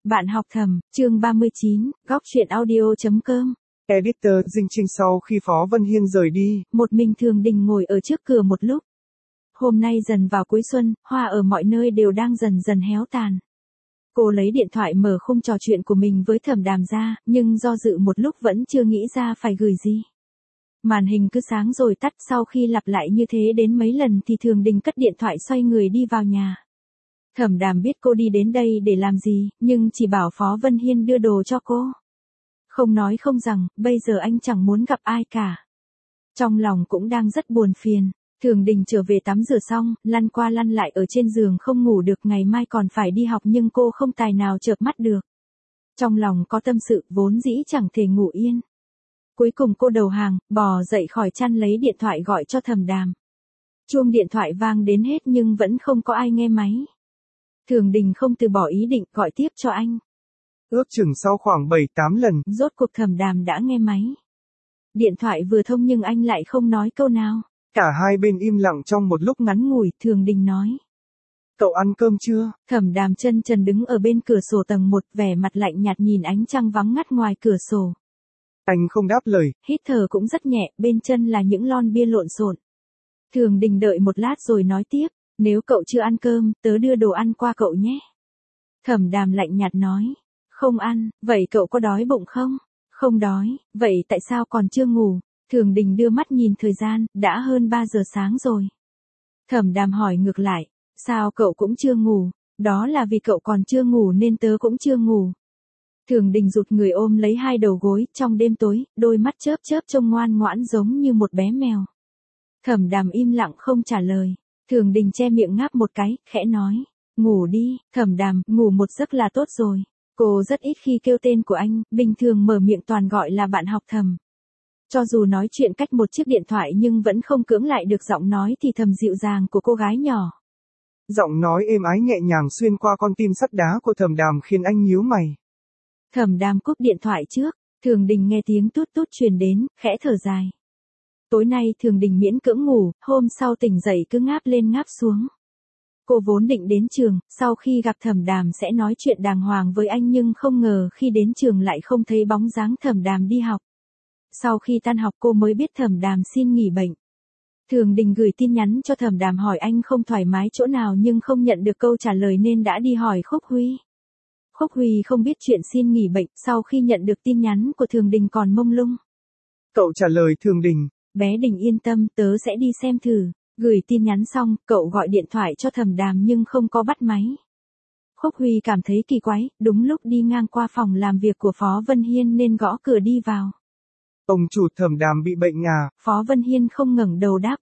Bạn học thầm, chương 39, góc truyện audio.com. Editor Dinh Trinh sau khi Phó Vân Hiên rời đi. Một mình Thường Đình ngồi ở trước cửa một lúc. Hôm nay dần vào cuối xuân, hoa ở mọi nơi đều đang dần dần héo tàn. Cô lấy điện thoại mở khung trò chuyện của mình với Thẩm Đàm ra, nhưng do dự một lúc vẫn chưa nghĩ ra phải gửi gì. Màn hình cứ sáng rồi tắt, sau khi lặp lại như thế đến mấy lần thì Thường Đình cất điện thoại xoay người đi vào nhà. Thẩm Đàm biết cô đi đến đây để làm gì, nhưng chỉ bảo Phó Vân Hiên đưa đồ cho cô. Không nói không rằng, bây giờ anh chẳng muốn gặp ai cả. Trong lòng cũng đang rất buồn phiền. Thường Đình trở về tắm rửa xong, lăn qua lăn lại ở trên giường không ngủ được, ngày mai còn phải đi học nhưng cô không tài nào chợp mắt được. Trong lòng có tâm sự, vốn dĩ chẳng thể ngủ yên. Cuối cùng cô đầu hàng, bò dậy khỏi chăn lấy điện thoại gọi cho Thẩm Đàm. Chuông điện thoại vang đến hết nhưng vẫn không có ai nghe máy. Thường Đình không từ bỏ ý định gọi tiếp cho anh. Ước chừng sau khoảng 7-8 lần, rốt cuộc Thẩm Đàm đã nghe máy. Điện thoại vừa thông nhưng anh lại không nói câu nào. Cả hai bên im lặng trong một lúc ngắn ngủi, Thường Đình nói. Cậu ăn cơm chưa? Thẩm Đàm chân trần đứng ở bên cửa sổ tầng 1, vẻ mặt lạnh nhạt nhìn ánh trăng vắng ngắt ngoài cửa sổ. Anh không đáp lời. Hít thở cũng rất nhẹ, bên chân là những lon bia lộn xộn. Thường Đình đợi một lát rồi nói tiếp. Nếu cậu chưa ăn cơm, tớ đưa đồ ăn qua cậu nhé. Thẩm Đàm lạnh nhạt nói. Không ăn, vậy cậu có đói bụng không? Không đói, vậy tại sao còn chưa ngủ? Thường Đình đưa mắt nhìn thời gian, đã hơn 3 giờ sáng rồi. Thẩm Đàm hỏi ngược lại. Sao cậu cũng chưa ngủ? Đó là vì cậu còn chưa ngủ nên tớ cũng chưa ngủ. Thường Đình rụt người ôm lấy hai đầu gối, trong đêm tối, đôi mắt chớp chớp trông ngoan ngoãn giống như một bé mèo. Thẩm Đàm im lặng không trả lời. Thường Đình che miệng ngáp một cái, khẽ nói. Ngủ đi, Thẩm Đàm, ngủ một giấc là tốt rồi. Cô rất ít khi kêu tên của anh, bình thường mở miệng toàn gọi là bạn học Thẩm. Cho dù nói chuyện cách một chiếc điện thoại nhưng vẫn không cưỡng lại được giọng nói thì thầm dịu dàng của cô gái nhỏ. Giọng nói êm ái nhẹ nhàng xuyên qua con tim sắt đá của Thẩm Đàm khiến anh nhíu mày. Thẩm Đàm cúp điện thoại trước, Thường Đình nghe tiếng tút tút truyền đến, khẽ thở dài. Tối nay Thường Đình miễn cưỡng ngủ, hôm sau tỉnh dậy cứ ngáp lên ngáp xuống. Cô vốn định đến trường, sau khi gặp Thẩm Đàm sẽ nói chuyện đàng hoàng với anh nhưng không ngờ khi đến trường lại không thấy bóng dáng Thẩm Đàm đi học. Sau khi tan học cô mới biết Thẩm Đàm xin nghỉ bệnh. Thường Đình gửi tin nhắn cho Thẩm Đàm hỏi anh không thoải mái chỗ nào nhưng không nhận được câu trả lời nên đã đi hỏi Khúc Huy. Khúc Huy không biết chuyện xin nghỉ bệnh, sau khi nhận được tin nhắn của Thường Đình còn mông lung. Cậu trả lời Thường Đình. Bé Đình yên tâm, tớ sẽ đi xem thử. Gửi tin nhắn xong, cậu gọi điện thoại cho Thẩm Đàm nhưng không có bắt máy. Khúc Huy cảm thấy kỳ quái, đúng lúc đi ngang qua phòng làm việc của Phó Vân Hiên nên gõ cửa đi vào. Ông chủ Thẩm Đàm bị bệnh à? Phó Vân Hiên không ngẩng đầu đáp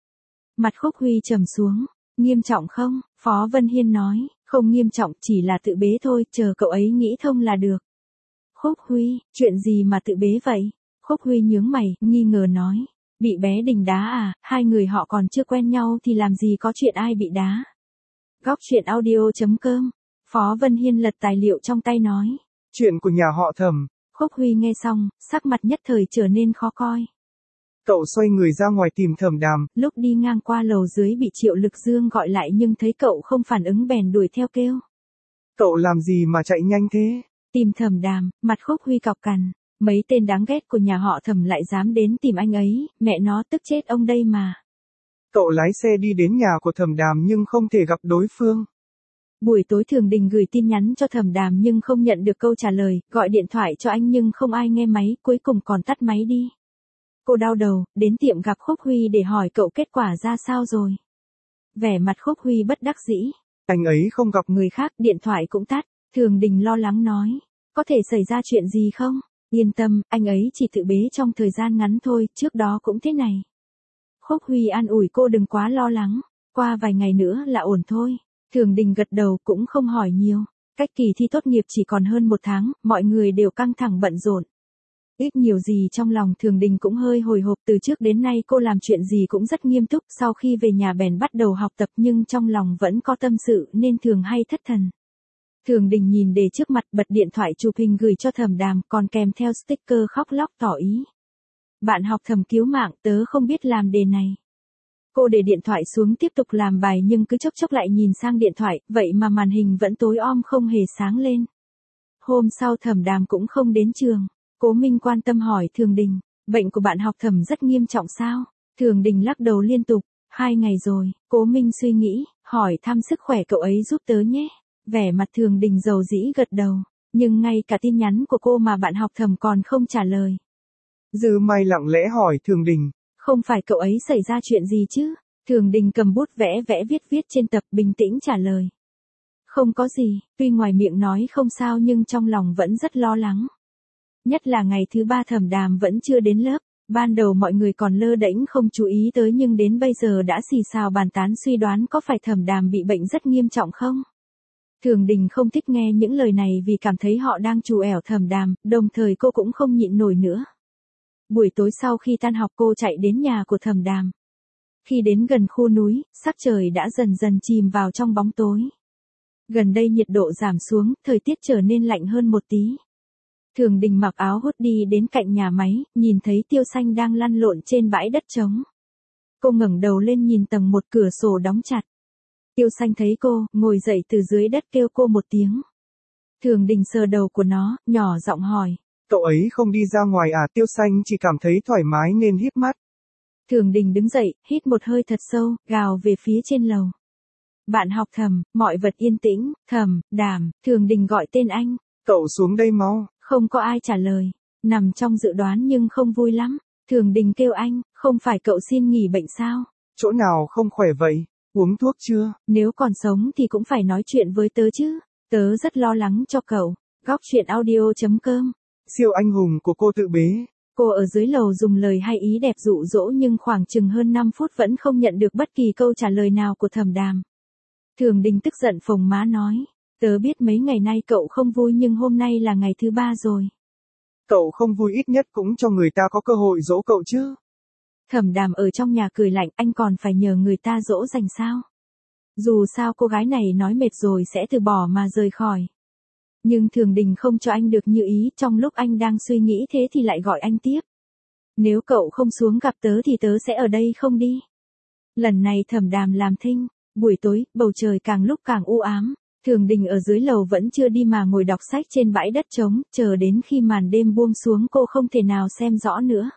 Mặt Khúc Huy trầm xuống. Nghiêm trọng không? Phó Vân Hiên nói, không nghiêm trọng, chỉ là tự bế thôi, chờ cậu ấy nghĩ thông là được. Khúc Huy, chuyện gì mà tự bế vậy? Khúc Huy nhướng mày, nghi ngờ nói. Bị bé Đình đá à, hai người họ còn chưa quen nhau thì làm gì có chuyện ai bị đá. Góc truyện audio.com. Phó Vân Hiên lật tài liệu trong tay nói. Chuyện của nhà họ Thẩm. Khúc Huy nghe xong, sắc mặt nhất thời trở nên khó coi. Cậu xoay người ra ngoài tìm Thẩm Đàm. Lúc đi ngang qua lầu dưới bị Triệu Lực Dương gọi lại nhưng thấy cậu không phản ứng bèn đuổi theo kêu. Cậu làm gì mà chạy nhanh thế? Tìm Thẩm Đàm, mặt Khúc Huy cọc cằn. Mấy tên đáng ghét của nhà họ Thẩm lại dám đến tìm anh ấy, mẹ nó tức chết ông đây mà. Cậu lái xe đi đến nhà của Thẩm Đàm nhưng không thể gặp đối phương. Buổi tối Thường Đình gửi tin nhắn cho Thẩm Đàm nhưng không nhận được câu trả lời, gọi điện thoại cho anh nhưng không ai nghe máy, cuối cùng còn tắt máy đi. Cô đau đầu, đến tiệm gặp Khúc Huy để hỏi cậu kết quả ra sao rồi. Vẻ mặt Khúc Huy bất đắc dĩ. Anh ấy không gặp người khác, điện thoại cũng tắt. Thường Đình lo lắng nói. Có thể xảy ra chuyện gì không? Yên tâm, anh ấy chỉ tự bế trong thời gian ngắn thôi, trước đó cũng thế này. Khúc Huy an ủi cô đừng quá lo lắng. Qua vài ngày nữa là ổn thôi. Thường Đình gật đầu cũng không hỏi nhiều. Cách kỳ thi tốt nghiệp chỉ còn hơn 1 tháng, mọi người đều căng thẳng bận rộn. Ít nhiều gì trong lòng Thường Đình cũng hơi hồi hộp, từ trước đến nay cô làm chuyện gì cũng rất nghiêm túc, sau khi về nhà bèn bắt đầu học tập nhưng trong lòng vẫn có tâm sự nên thường hay thất thần. Thường Đình nhìn đề trước mặt, bật điện thoại chụp hình gửi cho Thẩm Đàm, còn kèm theo sticker khóc lóc tỏ ý. Bạn học Thẩm cứu mạng, tớ không biết làm đề này. Cô để điện thoại xuống tiếp tục làm bài nhưng cứ chốc chốc lại nhìn sang điện thoại, vậy mà màn hình vẫn tối om không hề sáng lên. Hôm sau Thẩm Đàm cũng không đến trường. Cố Minh quan tâm hỏi Thường Đình, bệnh của bạn học Thẩm rất nghiêm trọng sao? Thường Đình lắc đầu liên tục, 2 ngày rồi. Cố Minh suy nghĩ, hỏi thăm sức khỏe cậu ấy giúp tớ nhé. Vẻ mặt Thường Đình dầu dĩ gật đầu, nhưng ngay cả tin nhắn của cô mà bạn học Thẩm còn không trả lời. Dư Mai lặng lẽ hỏi Thường Đình, không phải cậu ấy xảy ra chuyện gì chứ? Thường Đình cầm bút vẽ viết trên tập, bình tĩnh trả lời. Không có gì, tuy ngoài miệng nói không sao nhưng trong lòng vẫn rất lo lắng. Nhất là ngày thứ 3 Thẩm Đàm vẫn chưa đến lớp, ban đầu mọi người còn lơ đễnh không chú ý tới nhưng đến bây giờ đã xì xào bàn tán suy đoán có phải Thẩm Đàm bị bệnh rất nghiêm trọng không? Thường Đình không thích nghe những lời này vì cảm thấy họ đang trù ẻo Thẩm Đàm, đồng thời cô cũng không nhịn nổi nữa. Buổi tối sau khi tan học cô chạy đến nhà của Thẩm Đàm. Khi đến gần khu núi, sắc trời đã dần dần chìm vào trong bóng tối. Gần đây nhiệt độ giảm xuống, thời tiết trở nên lạnh hơn một tí. Thường Đình mặc áo hoodie đến cạnh nhà máy, nhìn thấy Tiêu Xanh đang lăn lộn trên bãi đất trống. Cô ngẩng đầu lên nhìn tầng 1 cửa sổ đóng chặt. Tiêu Xanh thấy cô, ngồi dậy từ dưới đất kêu cô một tiếng. Thường Đình sờ đầu của nó, nhỏ giọng hỏi. Cậu ấy không đi ra ngoài à? Tiêu Xanh chỉ cảm thấy thoải mái nên híp mắt. Thường Đình đứng dậy, hít một hơi thật sâu, gào về phía trên lầu. Bạn học Thẩm, mọi vật yên tĩnh, Thẩm Đàm, Thường Đình gọi tên anh. Cậu xuống đây mau. Không có ai trả lời, nằm trong dự đoán nhưng không vui lắm. Thường Đình kêu anh, không phải cậu xin nghỉ bệnh sao? Chỗ nào không khỏe vậy? Uống thuốc chưa? Nếu còn sống thì cũng phải nói chuyện với tớ chứ. Tớ rất lo lắng cho cậu. Góc chuyện audio.com. Siêu anh hùng của cô tự bế. Cô ở dưới lầu dùng lời hay ý đẹp dụ dỗ nhưng khoảng chừng hơn 5 phút vẫn không nhận được bất kỳ câu trả lời nào của Thẩm Đàm. Thường Đình tức giận phồng má nói. Tớ biết mấy ngày nay cậu không vui nhưng hôm nay là ngày thứ 3 rồi. Cậu không vui ít nhất cũng cho người ta có cơ hội dỗ cậu chứ. Thẩm Đàm ở trong nhà cười lạnh, anh còn phải nhờ người ta dỗ dành sao? Dù sao cô gái này nói mệt rồi sẽ từ bỏ mà rời khỏi. Nhưng Thường Đình không cho anh được như ý, trong lúc anh đang suy nghĩ thế thì lại gọi anh tiếp. Nếu cậu không xuống gặp tớ thì tớ sẽ ở đây không đi. Lần này Thẩm Đàm làm thinh, buổi tối, bầu trời càng lúc càng u ám. Thường Đình ở dưới lầu vẫn chưa đi mà ngồi đọc sách trên bãi đất trống, chờ đến khi màn đêm buông xuống cô không thể nào xem rõ nữa.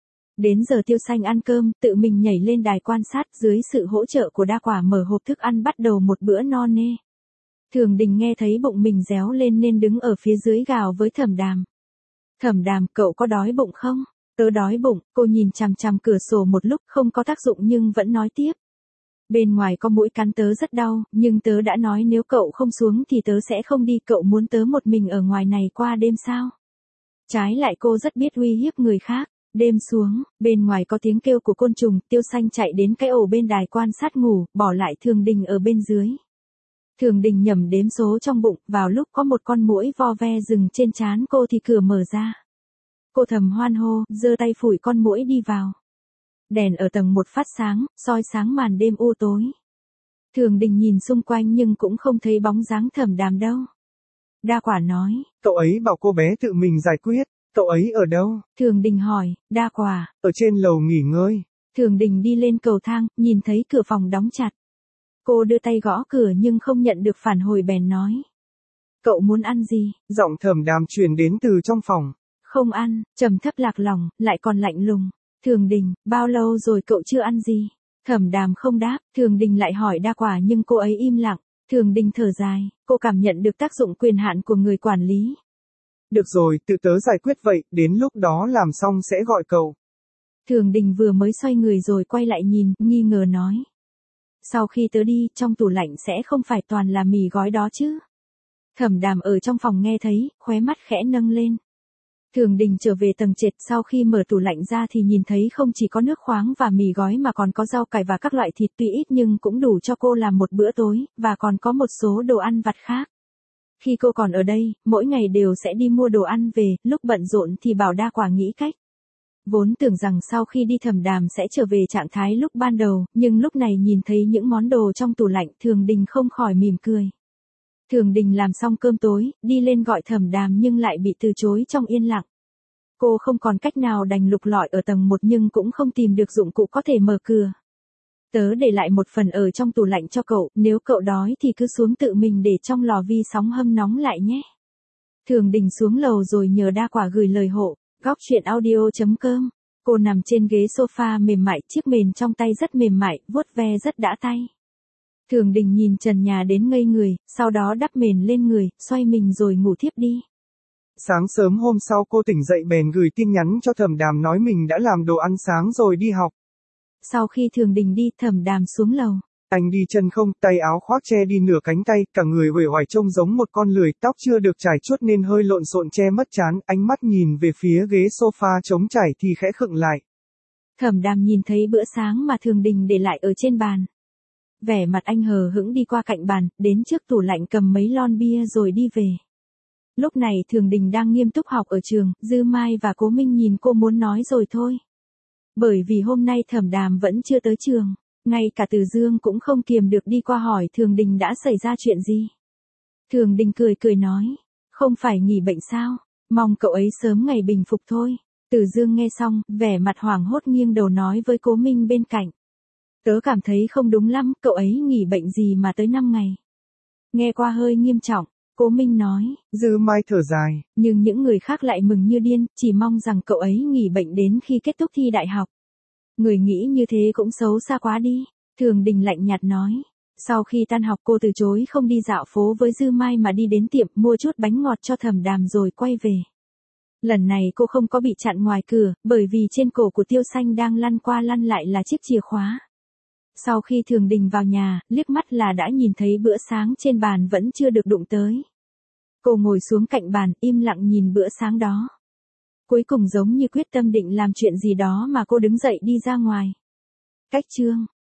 Đến giờ Tiêu Xanh ăn cơm, tự mình nhảy lên đài quan sát, dưới sự hỗ trợ của Đa Quả mở hộp thức ăn bắt đầu một bữa no nê. Thường Đình nghe thấy bụng mình réo lên nên đứng ở phía dưới gào với Thẩm Đàm. Thẩm Đàm, cậu có đói bụng không? Tớ đói bụng, cô nhìn chằm chằm cửa sổ một lúc không có tác dụng nhưng vẫn nói tiếp. Bên ngoài có muỗi cắn tớ rất đau, nhưng tớ đã nói nếu cậu không xuống thì tớ sẽ không đi, cậu muốn tớ một mình ở ngoài này qua đêm sao? Trái lại cô rất biết uy hiếp người khác. Đêm xuống, bên ngoài có tiếng kêu của côn trùng, Tiêu Xanh chạy đến cái ổ bên đài quan sát ngủ, bỏ lại Thường Đình ở bên dưới. Thường Đình nhẩm đếm số trong bụng, vào lúc có một con muỗi vo ve dừng trên trán cô thì cửa mở ra. Cô thầm hoan hô, giơ tay phủi con muỗi đi vào. Đèn ở tầng 1 phát sáng, soi sáng màn đêm u tối. Thường Đình nhìn xung quanh nhưng cũng không thấy bóng dáng Thẩm Đàm đâu. Đa Quả nói. Cậu ấy bảo cô bé tự mình giải quyết. Cậu ấy ở đâu? Thường Đình hỏi. Đa Quả. Ở trên lầu nghỉ ngơi. Thường Đình đi lên cầu thang, nhìn thấy cửa phòng đóng chặt. Cô đưa tay gõ cửa nhưng không nhận được phản hồi bèn nói. Cậu muốn ăn gì? Giọng Thẩm Đàm truyền đến từ trong phòng. Không ăn, trầm thấp lạc lòng, lại còn lạnh lùng. Thường Đình, bao lâu rồi cậu chưa ăn gì? Thẩm Đàm không đáp, Thường Đình lại hỏi Đa Quả nhưng cô ấy im lặng. Thường Đình thở dài, cô cảm nhận được tác dụng quyền hạn của người quản lý. Được rồi, tự tớ giải quyết vậy, đến lúc đó làm xong sẽ gọi cậu. Thường Đình vừa mới xoay người rồi quay lại nhìn, nghi ngờ nói. Sau khi tớ đi, trong tủ lạnh sẽ không phải toàn là mì gói đó chứ? Thẩm Đàm ở trong phòng nghe thấy, khóe mắt khẽ nâng lên. Thường Đình trở về tầng trệt, sau khi mở tủ lạnh ra thì nhìn thấy không chỉ có nước khoáng và mì gói mà còn có rau cải và các loại thịt, tuy ít nhưng cũng đủ cho cô làm một bữa tối, và còn có một số đồ ăn vặt khác. Khi cô còn ở đây, mỗi ngày đều sẽ đi mua đồ ăn về, lúc bận rộn thì bảo Đa Quả nghĩ cách. Vốn tưởng rằng sau khi đi Thẩm Đàm sẽ trở về trạng thái lúc ban đầu, nhưng lúc này nhìn thấy những món đồ trong tủ lạnh, Thường Đình không khỏi mỉm cười. Thường Đình làm xong cơm tối, đi lên gọi Thẩm Đàm nhưng lại bị từ chối trong yên lặng. Cô không còn cách nào đành lục lọi ở tầng 1 nhưng cũng không tìm được dụng cụ có thể mở cửa. Tớ để lại một phần ở trong tủ lạnh cho cậu, nếu cậu đói thì cứ xuống tự mình để trong lò vi sóng hâm nóng lại nhé. Thường Đình xuống lầu rồi nhờ Đa Quả gửi lời hộ, góc chuyện audio.com. Cô nằm trên ghế sofa mềm mại, chiếc mền trong tay rất mềm mại, vuốt ve rất đã tay. Thường Đình nhìn trần nhà đến ngây người, sau đó đắp mền lên người, xoay mình rồi ngủ thiếp đi. Sáng sớm hôm sau cô tỉnh dậy bèn gửi tin nhắn cho Thẩm Đàm nói mình đã làm đồ ăn sáng rồi đi học. Sau khi Thường Đình đi, Thẩm Đàm xuống lầu. Anh đi chân không, tay áo khoác che đi nửa cánh tay, cả người uể oải trông giống một con lười, tóc chưa được trải chuốt nên hơi lộn xộn che mất trán, ánh mắt nhìn về phía ghế sofa trống trải thì khẽ khựng lại. Thẩm Đàm nhìn thấy bữa sáng mà Thường Đình để lại ở trên bàn. Vẻ mặt anh hờ hững đi qua cạnh bàn, đến trước tủ lạnh cầm mấy lon bia rồi đi về. Lúc này Thường Đình đang nghiêm túc học ở trường, Dư Mai và Cố Minh nhìn cô muốn nói rồi thôi. Bởi vì hôm nay Thẩm Đàm vẫn chưa tới trường, ngay cả Từ Dương cũng không kiềm được đi qua hỏi Thường Đình đã xảy ra chuyện gì. Thường Đình cười cười nói, không phải nghỉ bệnh sao, mong cậu ấy sớm ngày bình phục thôi. Từ Dương nghe xong, vẻ mặt hoảng hốt nghiêng đầu nói với Cố Minh bên cạnh. Tớ cảm thấy không đúng lắm, cậu ấy nghỉ bệnh gì mà tới 5 ngày. Nghe qua hơi nghiêm trọng, Cố Minh nói. Dư Mai thở dài. Nhưng những người khác lại mừng như điên, chỉ mong rằng cậu ấy nghỉ bệnh đến khi kết thúc thi đại học. Người nghĩ như thế cũng xấu xa quá đi. Thường Đình lạnh nhạt nói. Sau khi tan học cô từ chối không đi dạo phố với Dư Mai mà đi đến tiệm mua chút bánh ngọt cho Thẩm Đàm rồi quay về. Lần này cô không có bị chặn ngoài cửa, bởi vì trên cổ của Tiêu Xanh đang lăn qua lăn lại là chiếc chìa khóa. Sau khi Thường Đình vào nhà, liếc mắt là đã nhìn thấy bữa sáng trên bàn vẫn chưa được đụng tới. Cô ngồi xuống cạnh bàn, im lặng nhìn bữa sáng đó. Cuối cùng giống như quyết tâm định làm chuyện gì đó mà cô đứng dậy đi ra ngoài. Cách chương